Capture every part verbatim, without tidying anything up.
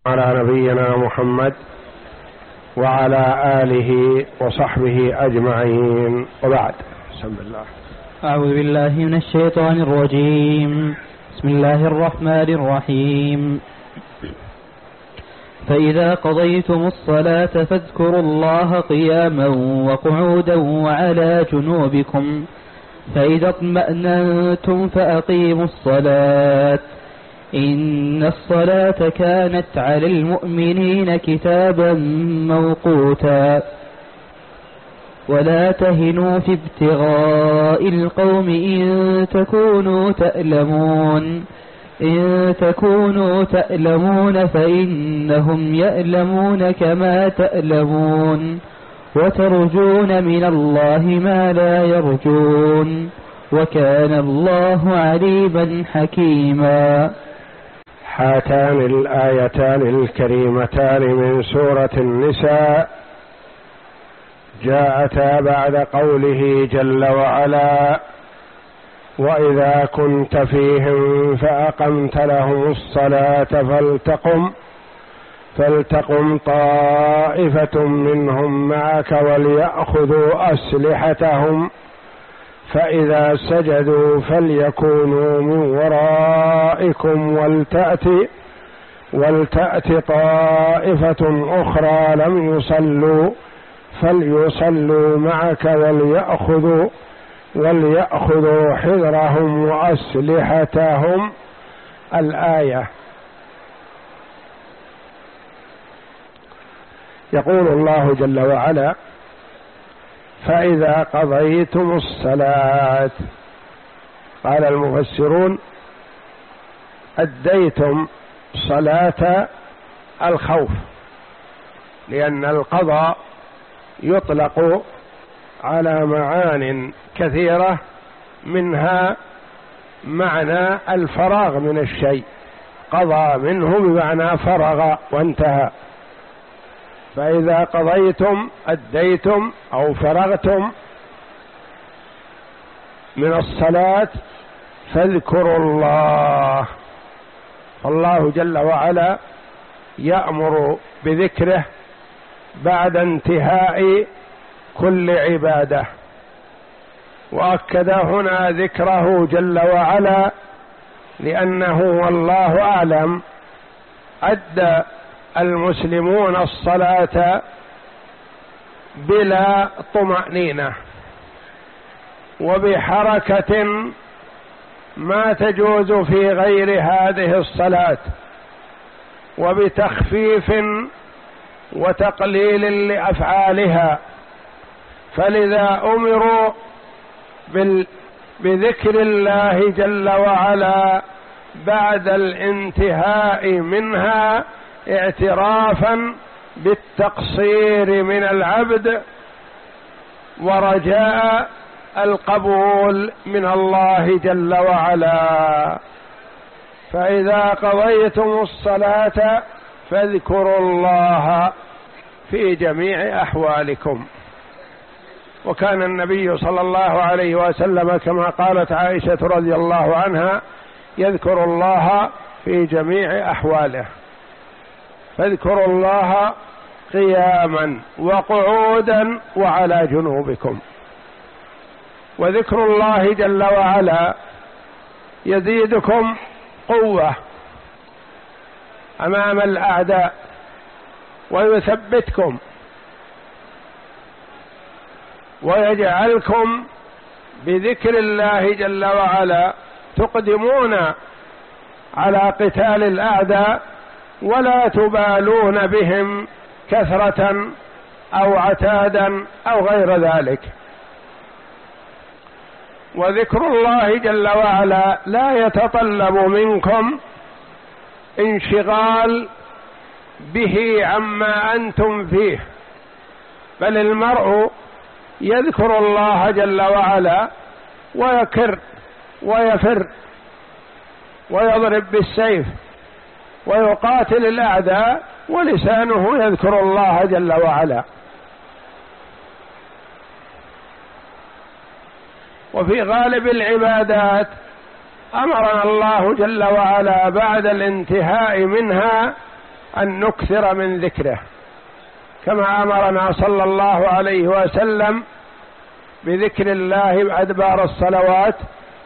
على نبينا محمد وعلى آله وصحبه أجمعين، وبعد. بسم الله. أعوذ بالله من الشيطان الرجيم. بسم الله الرحمن الرحيم. فإذا قضيتم الصلاة فاذكروا الله قياما وقعودا وعلى جنوبكم، فإذا اطمأننتم فأقيموا الصلاة، إن الصلاة كانت على المؤمنين كتابا موقوتا. ولا تهنوا في ابتغاء القوم إن تكونوا تألمون إن تكونوا تألمون فإنهم يألمون كما تألمون، وترجون من الله ما لا يرجون، وكان الله عليما حكيما. هاتان الآيتان الكريمتان من سورة النساء جاءتا بعد قوله جل وعلا: وإذا كنت فيهم فأقمت لهم الصلاة فلتقم فلتقم طائفة منهم معك وليأخذوا أسلحتهم فإذا سجدوا فليكونوا من ورائكم ولتأت ولتأت طائفة أخرى لم يصلوا فليصلوا معك وليأخذوا وليأخذوا حذرهم وأسلحتهم. الآية. يقول الله جل وعلا: فإذا قضيتم الصلاة، قال المفسرون: أديتم صلاة الخوف، لأن القضاء يطلق على معان كثيرة، منها معنى الفراغ من الشيء، قضى منه بمعنى فرغ وانتهى. فإذا قضيتم أديتم أو فرغتم من الصلاة فاذكروا الله. فالله جل وعلا يأمر بذكره بعد انتهاء كل عبادة، وأكد هنا ذكره جل وعلا لأنه والله أعلم أدى المسلمون الصلاة بلا طمأنينة وبحركة ما تجوز في غير هذه الصلاة، وبتخفيف وتقليل لأفعالها. فلذا أمروا بذكر الله جل وعلا بعد الانتهاء منها، اعترافا بالتقصير من العبد ورجاء القبول من الله جل وعلا. فإذا قضيتم الصلاة فاذكروا الله في جميع أحوالكم. وكان النبي صلى الله عليه وسلم كما قالت عائشة رضي الله عنها: يذكر الله في جميع أحواله. فاذكروا الله قياما وقعودا وعلى جنوبكم. وذكر الله جل وعلا يزيدكم قوة أمام الأعداء ويثبتكم ويجعلكم بذكر الله جل وعلا تقدمون على قتال الأعداء ولا تبالون بهم كثرة أو عتادا أو غير ذلك. وذكر الله جل وعلا لا يتطلب منكم انشغال به عما أنتم فيه، بل المرء يذكر الله جل وعلا ويكر ويفر ويضرب بالسيف ويقاتل الأعداء ولسانه يذكر الله جل وعلا. وفي غالب العبادات أمرنا الله جل وعلا بعد الانتهاء منها أن نكثر من ذكره، كما أمرنا صلى الله عليه وسلم بذكر الله أدبار الصلوات،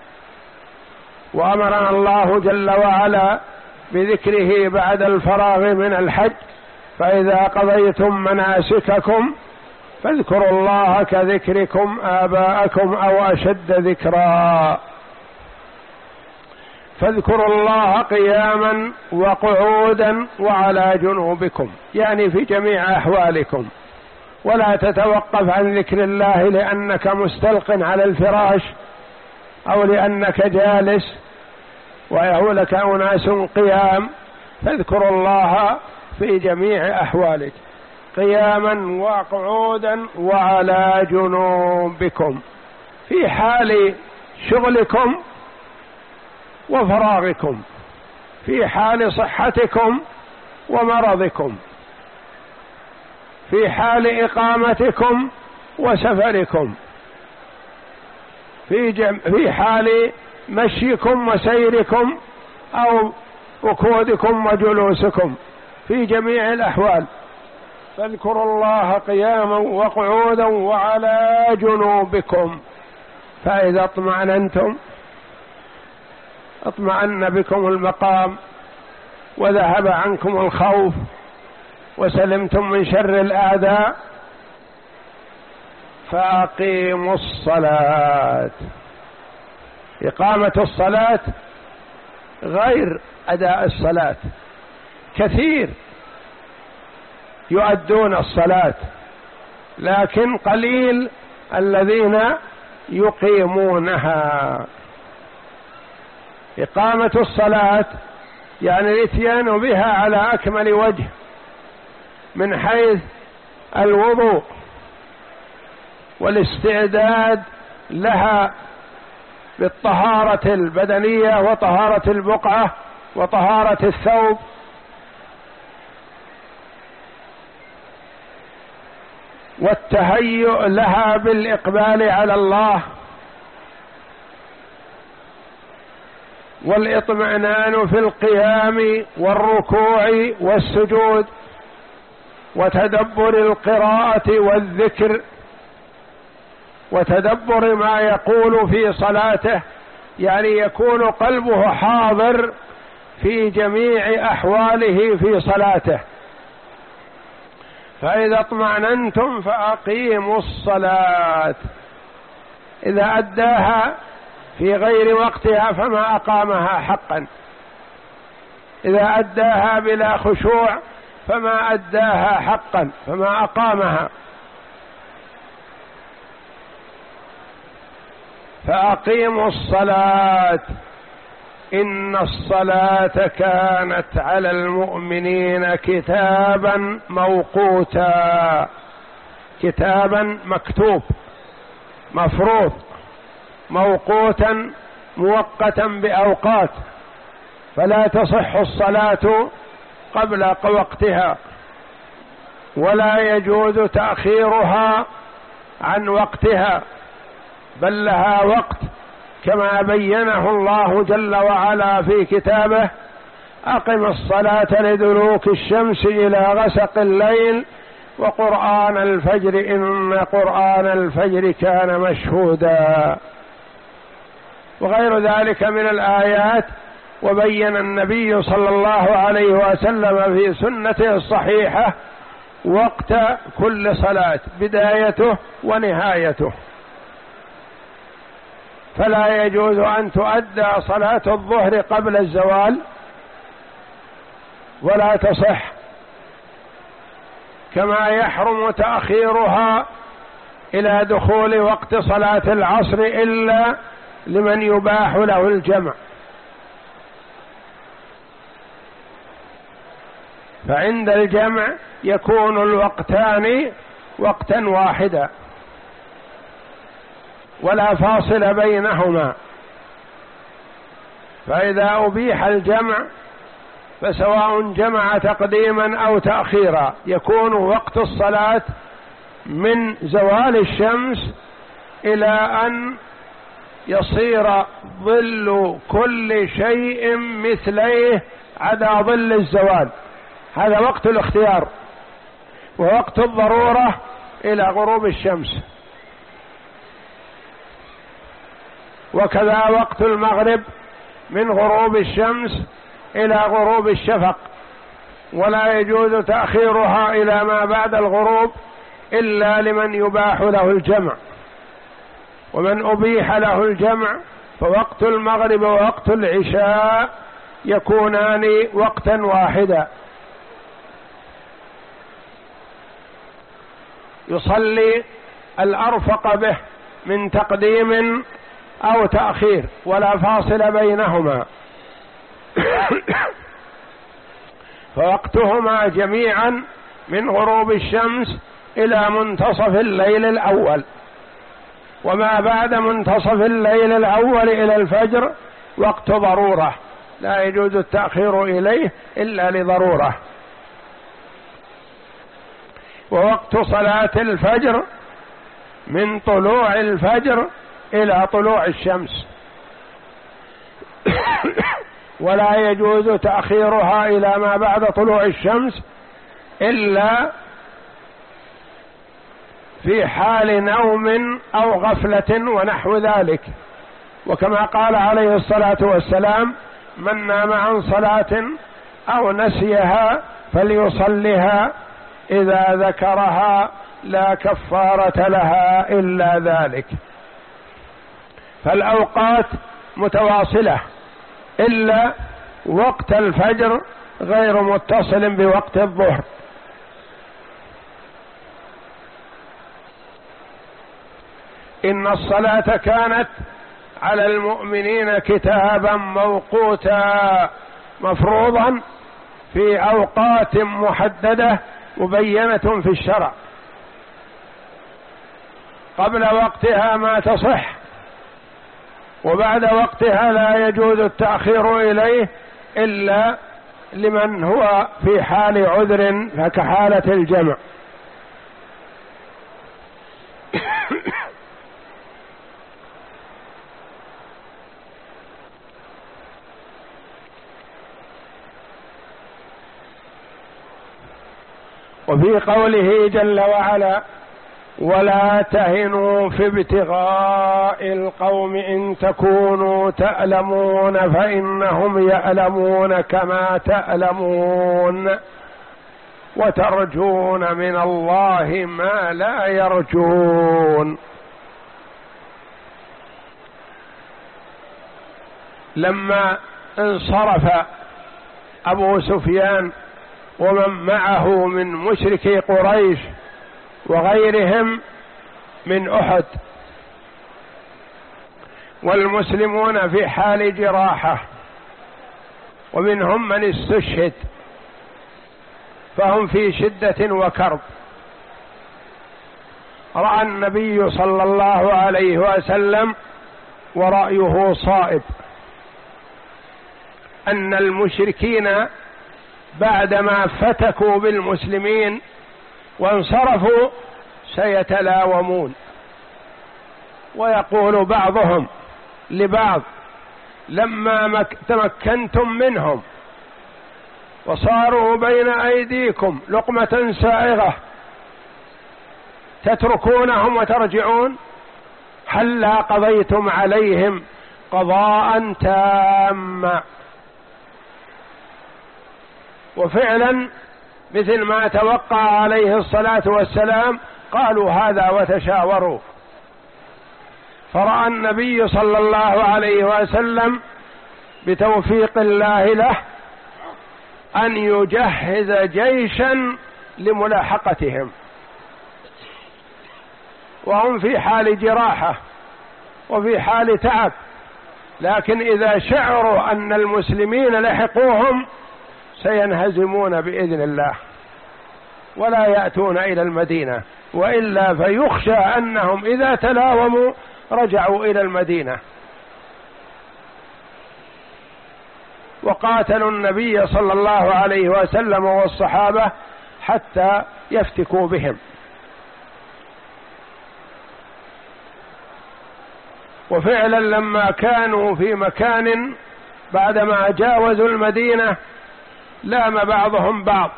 وأمرنا الله جل وعلا بذكره بعد الفراغ من الحج، فإذا قضيتم مناسككم فاذكروا الله كذكركم آباءكم أو أشد ذكرا. فاذكروا الله قياما وقعودا وعلى جنوبكم، يعني في جميع أحوالكم، ولا تتوقف عن ذكر الله لأنك مستلق على الفراش أو لأنك جالس ويهولك أناس قيام، فاذكروا الله في جميع أحوالك قياما وقعودا وعلى جنوبكم، في حال شغلكم وفراغكم، في حال صحتكم ومرضكم، في حال إقامتكم وسفركم، في, جم... في حال مشيكم وسيركم أو ركودكم وجلوسكم، في جميع الأحوال. فاذكروا الله قياما وقعودا وعلى جنوبكم، فإذا اطمأننتم اطمأن بكم المقام وذهب عنكم الخوف وسلمتم من شر الأعداء، فأقيموا الصلاة. إقامة الصلاة غير أداء الصلاة، كثير يؤدون الصلاة لكن قليل الذين يقيمونها. إقامة الصلاة يعني الاتيان بها على أكمل وجه، من حيث الوضوء والاستعداد لها بالطهارة البدنية وطهارة البقعة وطهارة الثوب، والتهيؤ لها بالإقبال على الله، والاطمئنان في القيام والركوع والسجود، وتدبر القراءة والذكر، وتدبر ما يقول في صلاته، يعني يكون قلبه حاضر في جميع أحواله في صلاته. فإذا اطمأننتم فأقيموا الصلاة، إذا أداها في غير وقتها فما أقامها حقا، إذا أداها بلا خشوع فما أداها حقا، فما أقامها. فأقيموا الصلاة إن الصلاة كانت على المؤمنين كتابا موقوتا، كتابا مكتوب مفروض، موقوتا موقتا بأوقات، فلا تصح الصلاة قبل وقتها، ولا يجوز تأخيرها عن وقتها، بل لها وقت كما بينه الله جل وعلا في كتابه: أقم الصلاة لدلوك الشمس إلى غسق الليل وقرآن الفجر إن قرآن الفجر كان مشهودا، وغير ذلك من الآيات. وبين النبي صلى الله عليه وسلم في سنته الصحيحة وقت كل صلاة، بدايته ونهايته، فلا يجوز أن تؤدى صلاة الظهر قبل الزوال ولا تصح، كما يحرم تأخيرها إلى دخول وقت صلاة العصر إلا لمن يباح له الجمع، فعند الجمع يكون الوقتان وقتا واحدا ولا فاصل بينهما، فإذا أبيح الجمع فسواء جمع تقديما أو تأخيرا يكون وقت الصلاة من زوال الشمس إلى أن يصير ظل كل شيء مثليه عدا ظل الزوال، هذا وقت الاختيار. ووقت الضرورة إلى غروب الشمس. وكذا وقت المغرب من غروب الشمس إلى غروب الشفق، ولا يجوز تأخيرها إلى ما بعد الغروب إلا لمن يباح له الجمع. ومن أبيح له الجمع فوقت المغرب ووقت العشاء يكونان وقتا واحدا، يصلي الأرفق به من تقديم أو تأخير ولا فاصل بينهما، فوقتهما جميعا من غروب الشمس إلى منتصف الليل الأول، وما بعد منتصف الليل الأول إلى الفجر وقت ضرورة لا يجوز التأخير إليه إلا لضرورة. ووقت صلاة الفجر من طلوع الفجر إلى طلوع الشمس، ولا يجوز تأخيرها إلى ما بعد طلوع الشمس إلا في حال نوم أو غفلة ونحو ذلك. وكما قال عليه الصلاة والسلام: من نام عن صلاة أو نسيها فليصلها إذا ذكرها لا كفارة لها إلا ذلك. فالأوقات متواصلة إلا وقت الفجر غير متصل بوقت الظهر. إن الصلاة كانت على المؤمنين كتابا موقوتا مفروضا في أوقات محددة مبينة في الشرع، قبل وقتها ما تصح، وبعد وقتها لا يجوز التأخير إليه إلا لمن هو في حال عذر فكحالة الجمع. وفي قوله جل وعلا: ولا تهنوا في ابتغاء القوم إن تكونوا تألمون فإنهم يألمون كما تألمون وترجون من الله ما لا يرجون. لما انصرف أبو سفيان ومن معه من مشركي قريش وغيرهم من أحد والمسلمون في حال جراحة ومنهم من استشهد، فهم في شدة وكرب، رأى النبي صلى الله عليه وسلم ورأيه صائب أن المشركين بعدما فتكوا بالمسلمين وانصرفوا سيتلاومون، ويقول بعضهم لبعض: لما تمكنتم منهم وصاروا بين أيديكم لقمة سائغة تتركونهم وترجعون؟ هلا قضيتم عليهم قضاء تاما. وفعلا مثل ما توقع عليه الصلاة والسلام قالوا هذا وتشاوروا، فرأى النبي صلى الله عليه وسلم بتوفيق الله له أن يجهز جيشا لملاحقتهم، وهم في حال جراحة وفي حال تعب، لكن إذا شعروا أن المسلمين لحقوهم سينهزمون بإذن الله ولا يأتون إلى المدينة، وإلا فيخشى أنهم إذا تلاوموا رجعوا إلى المدينة. وقاتلوا النبي صلى الله عليه وسلم والصحابة حتى يفتكوا بهم. وفعلا لما كانوا في مكان بعدما جاوزوا المدينة لام بعضهم بعض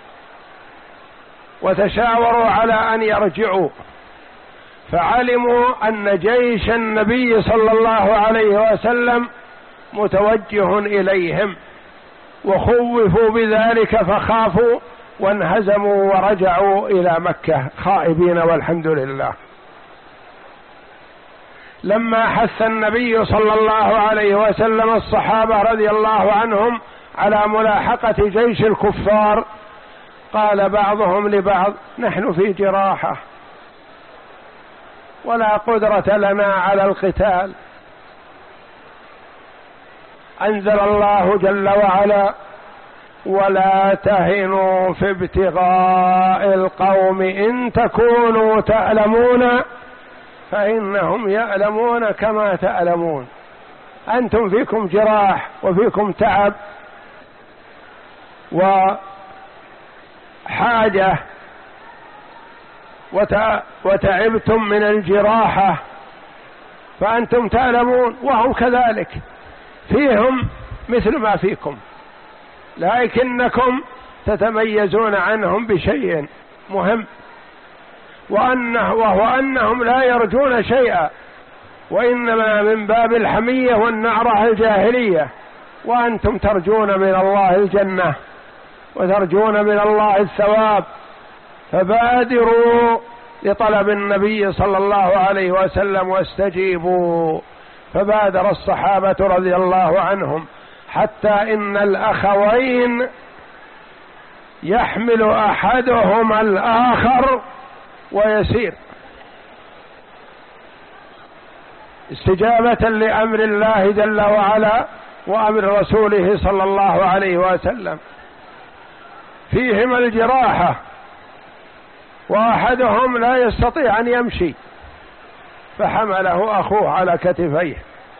وتشاوروا على أن يرجعوا، فعلموا أن جيش النبي صلى الله عليه وسلم متوجه إليهم، وخوفوا بذلك فخافوا وانهزموا ورجعوا إلى مكة خائبين، والحمد لله. لما حث النبي صلى الله عليه وسلم الصحابة رضي الله عنهم على ملاحقة جيش الكفار، قال بعضهم لبعض: نحن في جراحة ولا قدرة لنا على القتال. أنزل الله جل وعلا: ولا تهنوا في ابتغاء القوم إن تكونوا تألمون فإنهم يألمون كما تألمون. أنتم فيكم جراح وفيكم تعب وحاجة وتعبتم من الجراحة، فأنتم تألمون وهم كذلك، فيهم مثل ما فيكم، لكنكم تتميزون عنهم بشيء مهم، وأنه وهو أنهم لا يرجون شيئا، وإنما من باب الحمية والنعرة الجاهلية، وأنتم ترجون من الله الجنة وترجون من الله الثواب، فبادروا لطلب النبي صلى الله عليه وسلم واستجيبوا. فبادر الصحابة رضي الله عنهم، حتى إن الأخوين يحمل أحدهما الآخر ويسير استجابة لأمر الله جل وعلا وأمر رسوله صلى الله عليه وسلم. فيهم الجراحة، وأحدهم لا يستطيع أن يمشي فحمله أخوه على كتفيه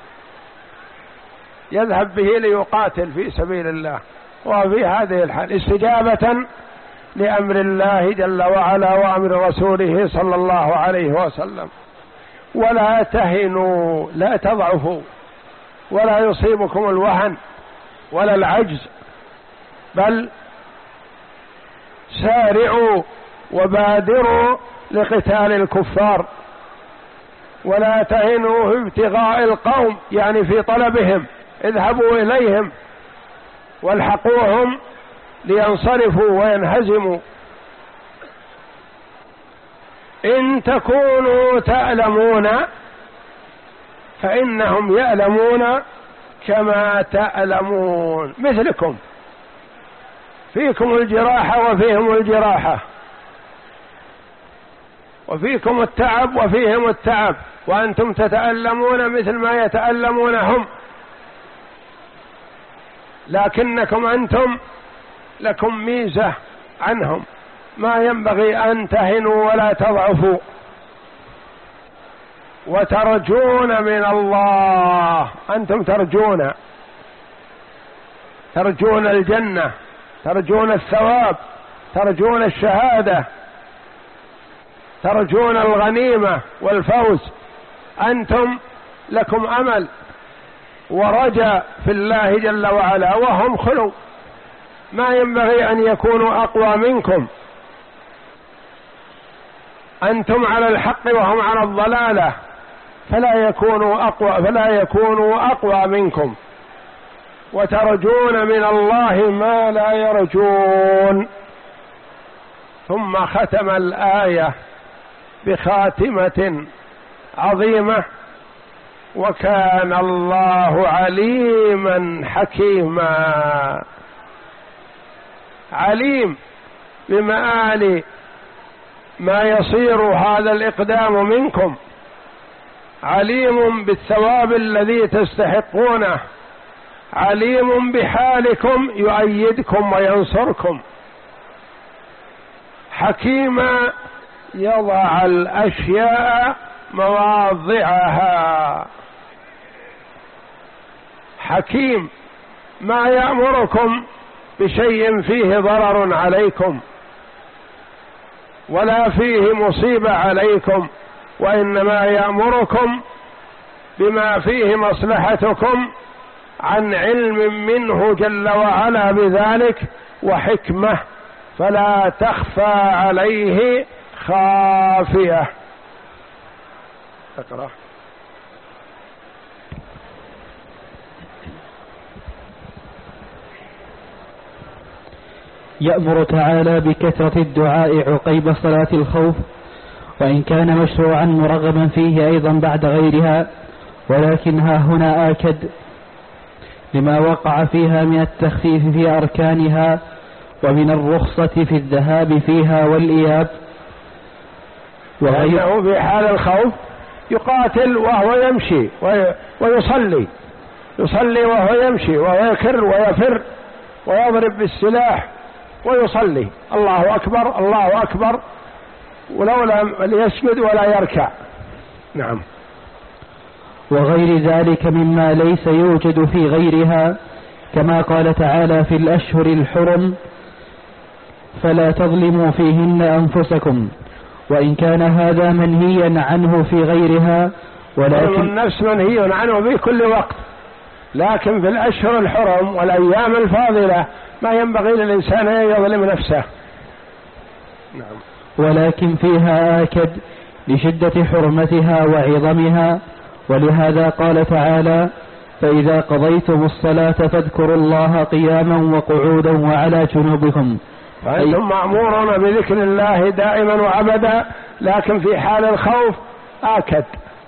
يذهب به ليقاتل في سبيل الله، وفي هذه الحال استجابة لأمر الله جل وعلا وأمر رسوله صلى الله عليه وسلم. ولا تهنوا، لا تضعفوا، ولا يصيبكم الوهن ولا العجز، بل سارعوا وبادروا لقتال الكفار. ولا تهنوا في ابتغاء القوم، يعني في طلبهم، اذهبوا إليهم والحقوهم لينصرفوا وينهزموا. إن تكونوا تألمون فإنهم يألمون كما تألمون، مثلكم، فيكم الجراحة وفيهم الجراحة، وفيكم التعب وفيهم التعب، وأنتم تتألمون مثل ما يتألمون هم، لكنكم أنتم لكم ميزة عنهم، ما ينبغي أن تهنوا ولا تضعفوا، وترجون من الله، أنتم ترجون ترجون الجنة، ترجون الثواب، ترجون الشهادة، ترجون الغنيمة والفوز، أنتم لكم أمل ورجاء في الله جل وعلا، وهم خلوا، ما ينبغي أن يكونوا أقوى منكم، أنتم على الحق وهم على الضلالة، فلا يكونوا أقوى فلا يكونوا أقوى منكم، وترجون من الله ما لا يرجون. ثم ختم الآية بخاتمة عظيمة: وكان الله عليما حكيما. عليم بمآل ما يصير هذا الإقدام منكم، عليم بالثواب الذي تستحقونه، عليم بحالكم يؤيدكم وينصركم، حكيما يضع الأشياء مواضعها. حكيم ما يأمركم بشيء فيه ضرر عليكم ولا فيه مصيبة عليكم، وإنما يأمركم بما فيه مصلحتكم عن علم منه جل وعلا بذلك وحكمة، فلا تخفى عليه خافية. اقرأ. يأمر تعالى بكثرة الدعاء عقيب صلاة الخوف، وإن كان مشروعا مرغبا فيه أيضا بعد غيرها، ولكن ها هنا آكد لما وقع فيها من التخفيف في أركانها ومن الرخصة في الذهاب فيها والإياب. وأنه في حال الخوف يقاتل وهو يمشي ويصلي، يصلي وهو يمشي وهو يكر ويفر ويضرب بالسلاح ويصلي الله أكبر الله أكبر ولو لم يسجد ولا يركع. نعم. وغير ذلك مما ليس يوجد في غيرها، كما قال تعالى في الأشهر الحرم فلا تظلموا فيهن أنفسكم، وإن كان هذا منهيا عنه في غيرها، ولكن النفس منهي عنه في كل وقت، لكن في الأشهر الحرم والأيام الفاضلة ما ينبغي للإنسان أن يظلم نفسه. نعم. ولكن فيها آكد لشدة حرمتها وعظمها، ولهذا قال تعالى فإذا قضيتم الصلاة فاذكروا الله قياما وقعودا وعلى جنوبكم. فأنتم مأمورون بذكر الله دائما وأبدا، لكن في حال الخوف آكد.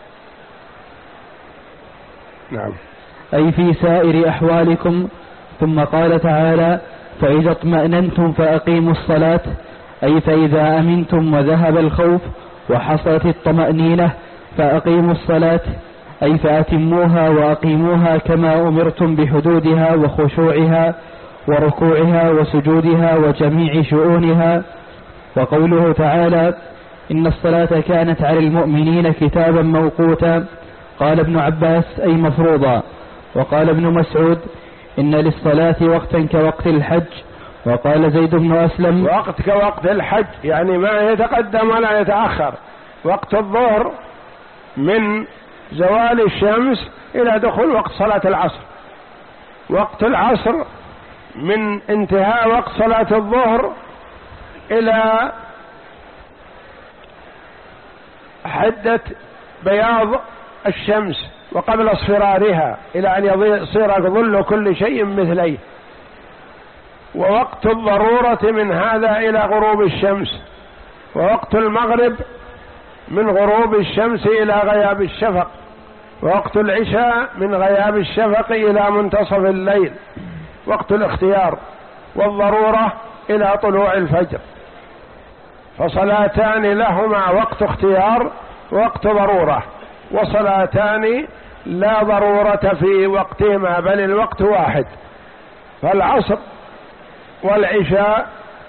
نعم. أي في سائر أحوالكم. ثم قال تعالى فإذا اطمأننتم فأقيموا الصلاة، أي فإذا أمنتم وذهب الخوف وحصلت الطمأنينة فأقيموا الصلاة، أي فأتموها وأقيموها كما أمرتم بحدودها وخشوعها وركوعها وسجودها وجميع شؤونها. وقوله تعالى إن الصلاة كانت على المؤمنين كتابا موقوتا، قال ابن عباس أي مفروضا. وقال ابن مسعود إن للصلاة وقتا كوقت الحج. وقال زيد بن أسلم وقت كوقت الحج، يعني ما يتقدم ولا يتأخر. وقت الظهر من زوال الشمس إلى دخول وقت صلاة العصر، وقت العصر من انتهاء وقت صلاة الظهر إلى حدة بياض الشمس وقبل اصفرارها إلى أن يصير ظل كل شيء مثليه. ووقت الضرورة من هذا إلى غروب الشمس. ووقت المغرب من غروب الشمس إلى غياب الشفق. ووقت العشاء من غياب الشفق إلى منتصف الليل وقت الاختيار. والضرورة إلى طلوع الفجر. فصلاتان لهما وقت اختيار ووقت ضرورة، وصلاتان لا ضرورة في وقتهما بل الوقت واحد. فالعصر والعشاء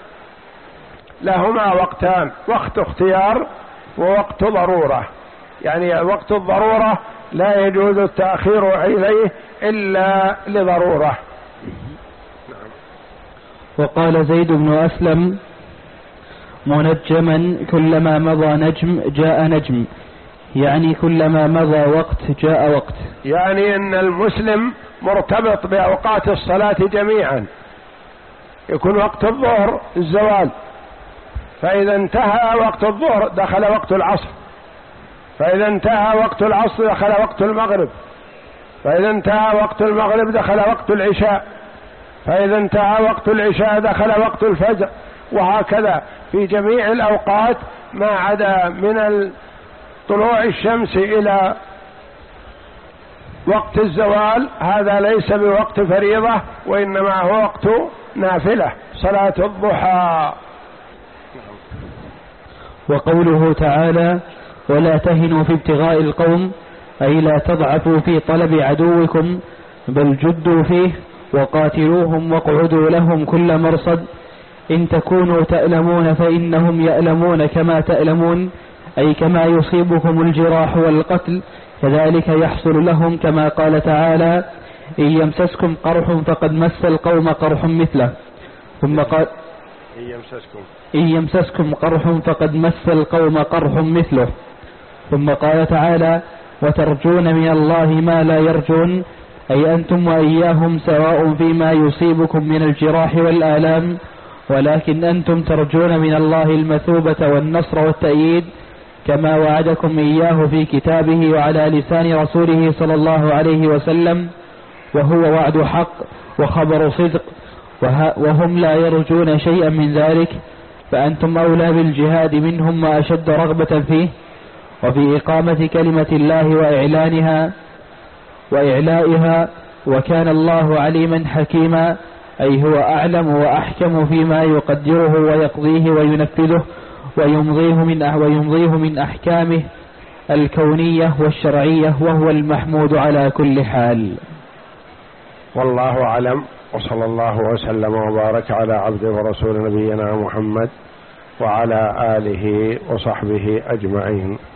لهما وقتان، وقت اختيار ووقت ضرورة، يعني وقت الضرورة لا يجوز التأخير إليه إلا لضرورة. وقال زيد بن أسلم منجما كلما مضى نجم جاء نجم، يعني كلما مضى وقت جاء وقت، يعني أن المسلم مرتبط بأوقات الصلاة جميعا. يكون وقت الظهر الزوال، فإذا انتهى وقت الظهر دخل وقت العصر، فإذا انتهى وقت العصر دخل وقت المغرب، فإذا انتهى وقت المغرب دخل وقت العشاء، فإذا انتهى وقت العشاء دخل وقت الفجر، وهكذا في جميع الأوقات ما عدا من طلوع الشمس إلى وقت الزوال. هذا ليس بوقت فريضة، وإنما هو وقت نافلة صلاة الضحى. وقوله تعالى ولا تهنوا في ابتغاء القوم، أي لا تضعفوا في طلب عدوكم بل جدوا فيه وقاتلوهم واقعدوا لهم كل مرصد، إن تكونوا تألمون فإنهم يألمون كما تألمون، أي كما يصيبكم الجراح والقتل كذلك يحصل لهم، كما قال تعالى إن يمسسكم قرح فقد مس القوم قرح مثله. ثم قال إن يمسسكم إن يمسسكم قرح فقد مس القوم قرح مثله. ثم قال تعالى وترجون من الله ما لا يرجون، أي أنتم وإياهم سواء فيما يصيبكم من الجراح والآلام، ولكن أنتم ترجون من الله المثوبة والنصر والتأييد كما وعدكم إياه في كتابه وعلى لسان رسوله صلى الله عليه وسلم، وهو وعد حق وخبر صدق، وهم لا يرجون شيئا من ذلك، فأنتم أولى بالجهاد منهم وأشد رغبة فيه وفي إقامة كلمة الله وإعلانها وإعلائها، وكان الله عليما حكيما، أي هو أعلم وأحكم فيما يقدره ويقضيه وينفذه ويمضيه من ويمضيه من أحكامه الكونية والشرعية، وهو المحمود على كل حال. والله أعلم، وصلى الله وسلم وبارك على عبده ورسول نبينا محمد وعلى آله وصحبه أجمعين.